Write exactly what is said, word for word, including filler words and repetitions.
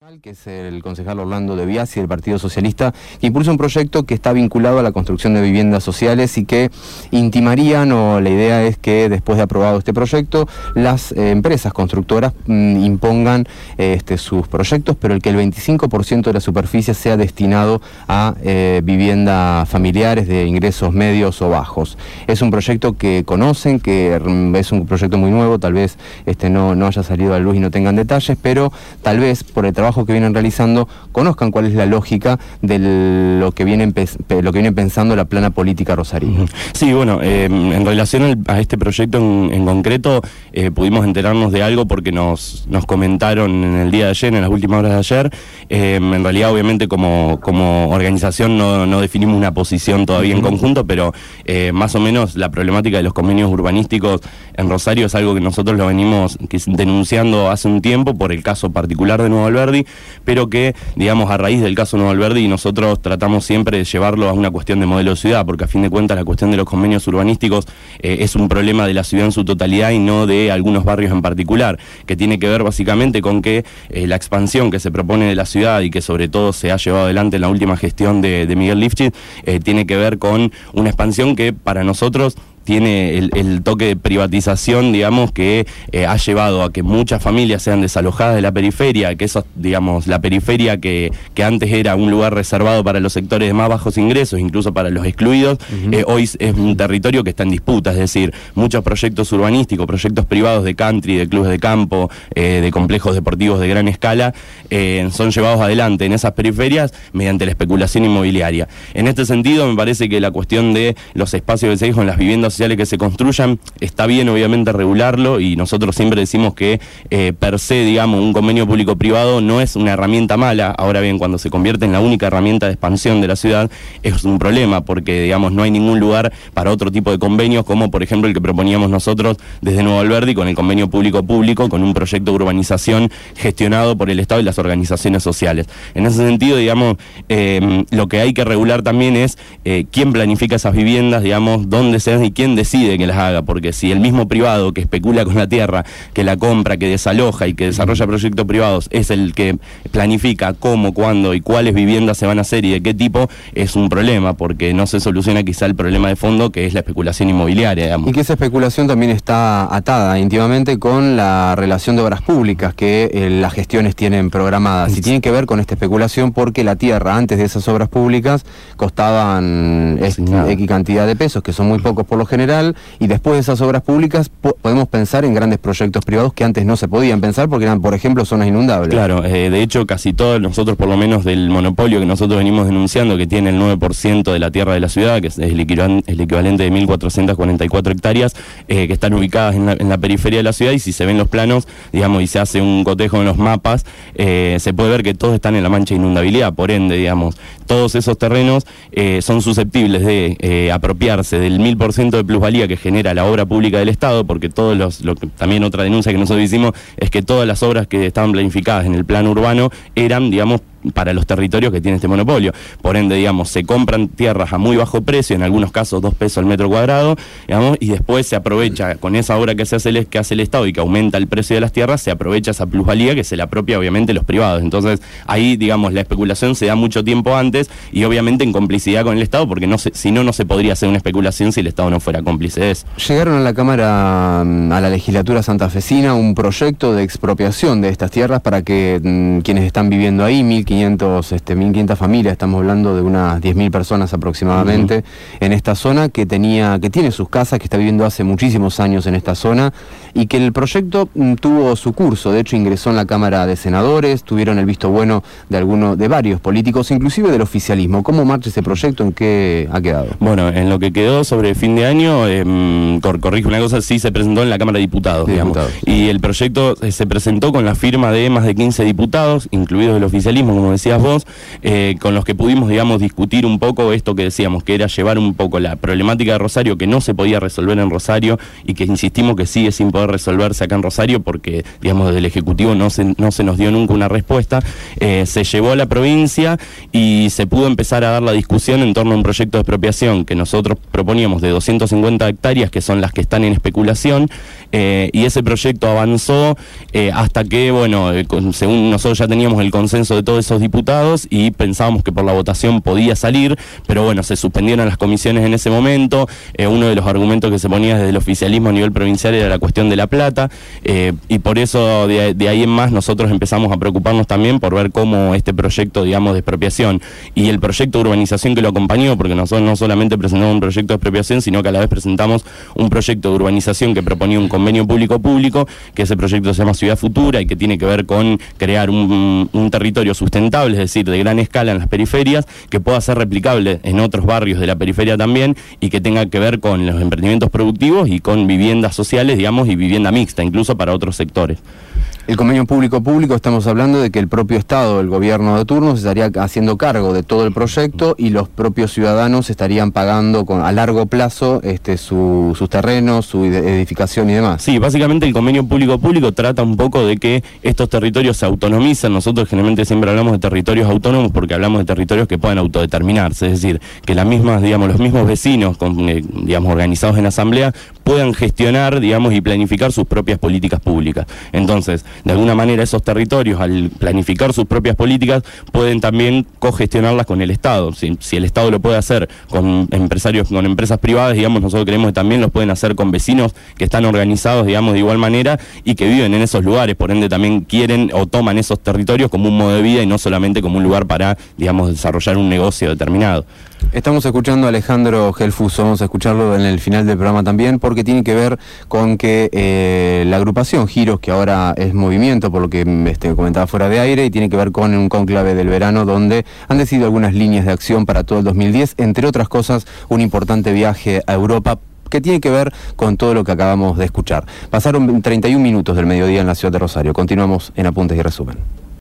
Que es el concejal Orlando de Biasi del Partido Socialista, que impulsa un proyecto que está vinculado a la construcción de viviendas sociales y que intimarían, o la idea es que después de aprobado este proyecto, las eh, empresas constructoras mm, impongan eh, este, sus proyectos, pero el que el veinticinco por ciento de la superficie sea destinado a eh, viviendas familiares de ingresos medios o bajos. Es un proyecto que conocen, que mm, es un proyecto muy nuevo, tal vez este, no, no haya salido a la luz y no tengan detalles, pero tal vez por el trabajo que vienen realizando, conozcan cuál es la lógica de lo que vienen, lo que viene pensando la plana política rosarina. Sí, bueno, eh, en relación al, a este proyecto en, en concreto, eh, pudimos enterarnos de algo porque nos, nos comentaron en el día de ayer, en las últimas horas de ayer. Eh, en realidad, obviamente, como, como organización no, no definimos una posición todavía en conjunto, pero eh, más o menos la problemática de los convenios urbanísticos en Rosario es algo que nosotros lo venimos denunciando hace un tiempo por el caso particular de Nuevo Alberdi, pero que, digamos, a raíz del caso Nuevo Alberdi nosotros tratamos siempre de llevarlo a una cuestión de modelo de ciudad, porque a fin de cuentas la cuestión de los convenios urbanísticos eh, es un problema de la ciudad en su totalidad y no de algunos barrios en particular, que tiene que ver básicamente con que eh, la expansión que se propone de la ciudad y que sobre todo se ha llevado adelante en la última gestión de, de Miguel Lifchit, eh, tiene que ver con una expansión que para nosotros tiene el, el toque de privatización, digamos, que eh, ha llevado a que muchas familias sean desalojadas de la periferia, que eso, digamos, la periferia que, que antes era un lugar reservado para los sectores de más bajos ingresos, incluso para los excluidos, uh-huh. eh, hoy es un territorio que está en disputa, es decir, muchos proyectos urbanísticos, proyectos privados de country, de clubes de campo, eh, de complejos deportivos de gran escala, eh, son llevados adelante en esas periferias mediante la especulación inmobiliaria. En este sentido, me parece que la cuestión de los espacios que se dijo en las viviendas sociales que se construyan, está bien obviamente regularlo, y nosotros siempre decimos que eh, per se, digamos, un convenio público-privado no es una herramienta mala. Ahora bien, cuando se convierte en la única herramienta de expansión de la ciudad, es un problema, porque, digamos, no hay ningún lugar para otro tipo de convenios, como por ejemplo el que proponíamos nosotros desde Nuevo Alberdi con el convenio público-público, con un proyecto de urbanización gestionado por el Estado y las organizaciones sociales. En ese sentido, digamos, eh, lo que hay que regular también es eh, quién planifica esas viviendas, digamos, dónde se dan y quién decide que las haga, porque si el mismo privado que especula con la tierra, que la compra, que desaloja y que desarrolla proyectos privados, es el que planifica cómo, cuándo y cuáles viviendas se van a hacer y de qué tipo, es un problema, porque no se soluciona quizá el problema de fondo, que es la especulación inmobiliaria, digamos. Y que esa especulación también está atada íntimamente con la relación de obras públicas que eh, las gestiones tienen programadas, y tienen que ver con esta especulación porque la tierra antes de esas obras públicas costaban X cantidad de pesos, que son muy pocos por lo general, y después de esas obras públicas po podemos pensar en grandes proyectos privados que antes no se podían pensar porque eran, por ejemplo, zonas inundables. Claro, eh, de hecho casi todos nosotros, por lo menos del monopolio que nosotros venimos denunciando, que tiene el nueve por ciento de la tierra de la ciudad, que es el equivalente, el equivalente de mil cuatrocientas cuarenta y cuatro hectáreas, eh, que están ubicadas en la, en la periferia de la ciudad, y si se ven los planos, digamos, y se hace un cotejo en los mapas, eh, se puede ver que todos están en la mancha de inundabilidad. Por ende, digamos, todos esos terrenos eh, son susceptibles de eh, apropiarse del mil por ciento de plusvalía que genera la obra pública del Estado, porque todos los, lo que, también otra denuncia que nosotros hicimos es que todas las obras que estaban planificadas en el plan urbano eran, digamos, para los territorios que tiene este monopolio. Por ende, digamos, se compran tierras a muy bajo precio, en algunos casos dos pesos al metro cuadrado, digamos, y después se aprovecha con esa obra que se hace el, que hace el Estado y que aumenta el precio de las tierras, se aprovecha esa plusvalía que se la apropia obviamente los privados. Entonces ahí, digamos, la especulación se da mucho tiempo antes y obviamente en complicidad con el Estado, porque no se, si no, no se podría hacer una especulación si el Estado no fuera cómplice de eso. Llegaron a la Cámara, a la legislatura santafesina, un proyecto de expropiación de estas tierras para que mmm, quienes están viviendo ahí, mil quinientas este, mil quinientas familias, estamos hablando de unas diez mil personas aproximadamente, uh-huh. en esta zona, que tenía, que tiene sus casas, que está viviendo hace muchísimos años en esta zona, y que el proyecto mm, tuvo su curso. De hecho, ingresó en la Cámara de Senadores, tuvieron el visto bueno de algunos, de varios políticos, inclusive del oficialismo. ¿Cómo marcha ese proyecto? ¿En qué ha quedado? Bueno, en lo que quedó sobre fin de año, eh, cor corrijo una cosa, sí se presentó en la Cámara de Diputados, digamos, diputados. Y el proyecto eh, se presentó con la firma de más de quince diputados, incluidos el oficialismo, como decías vos, eh, con los que pudimos, digamos, discutir un poco esto que decíamos, que era llevar un poco la problemática de Rosario, que no se podía resolver en Rosario y que insistimos que sigue sin poder resolverse acá en Rosario porque, digamos, desde el Ejecutivo no se, no se nos dio nunca una respuesta. Eh, se llevó a la provincia y se pudo empezar a dar la discusión en torno a un proyecto de expropiación que nosotros proponíamos de doscientas cincuenta hectáreas, que son las que están en especulación, eh, y ese proyecto avanzó eh, hasta que, bueno, eh, con, según nosotros ya teníamos el consenso de todos esos diputados y pensábamos que por la votación podía salir, pero bueno, se suspendieron las comisiones en ese momento. Eh, uno de los argumentos que se ponía desde el oficialismo a nivel provincial era la cuestión de la plata, eh, y por eso de, de ahí en más nosotros empezamos a preocuparnos también por ver cómo este proyecto, digamos, de expropiación y el proyecto de urbanización que lo acompañó, porque nosotros no solamente presentamos un proyecto de expropiación, sino que a la vez presentamos un proyecto de urbanización que proponía un convenio público-público, que ese proyecto se llama Ciudad Futura y que tiene que ver con crear un, un territorio sustentable, es decir, de gran escala en las periferias, que pueda ser replicable en otros barrios de la periferia también y que tenga que ver con los emprendimientos productivos y con viviendas sociales, digamos, y vivienda mixta, incluso para otros sectores. El convenio público-público, estamos hablando de que el propio Estado, el gobierno de turno, se estaría haciendo cargo de todo el proyecto y los propios ciudadanos estarían pagando con, a largo plazo este, su, sus terrenos, su edificación y demás. Sí, básicamente el convenio público-público trata un poco de que estos territorios se autonomizan. Nosotros generalmente siempre hablamos de territorios autónomos porque hablamos de territorios que puedan autodeterminarse, es decir, que las mismas, digamos, los mismos vecinos, con, eh, digamos, organizados en asamblea, puedan gestionar, digamos, y planificar sus propias políticas públicas. Entonces, de alguna manera esos territorios, al planificar sus propias políticas, pueden también cogestionarlas con el Estado. Si, si el Estado lo puede hacer con empresarios, con empresas privadas, digamos, nosotros creemos que también los pueden hacer con vecinos que están organizados, digamos, de igual manera y que viven en esos lugares, por ende también quieren o toman esos territorios como un modo de vida y no solamente como un lugar para, digamos, desarrollar un negocio determinado. Estamos escuchando a Alejandro Gelfuso, vamos a escucharlo en el final del programa también, porque tiene que ver con que eh, la agrupación Giros, que ahora es movimiento, por lo que este, comentaba fuera de aire, y tiene que ver con un cónclave del verano donde han decidido algunas líneas de acción para todo el dos mil diez, entre otras cosas, un importante viaje a Europa, que tiene que ver con todo lo que acabamos de escuchar. Pasaron treinta y un minutos del mediodía en la ciudad de Rosario. Continuamos en Apuntes y Resumen.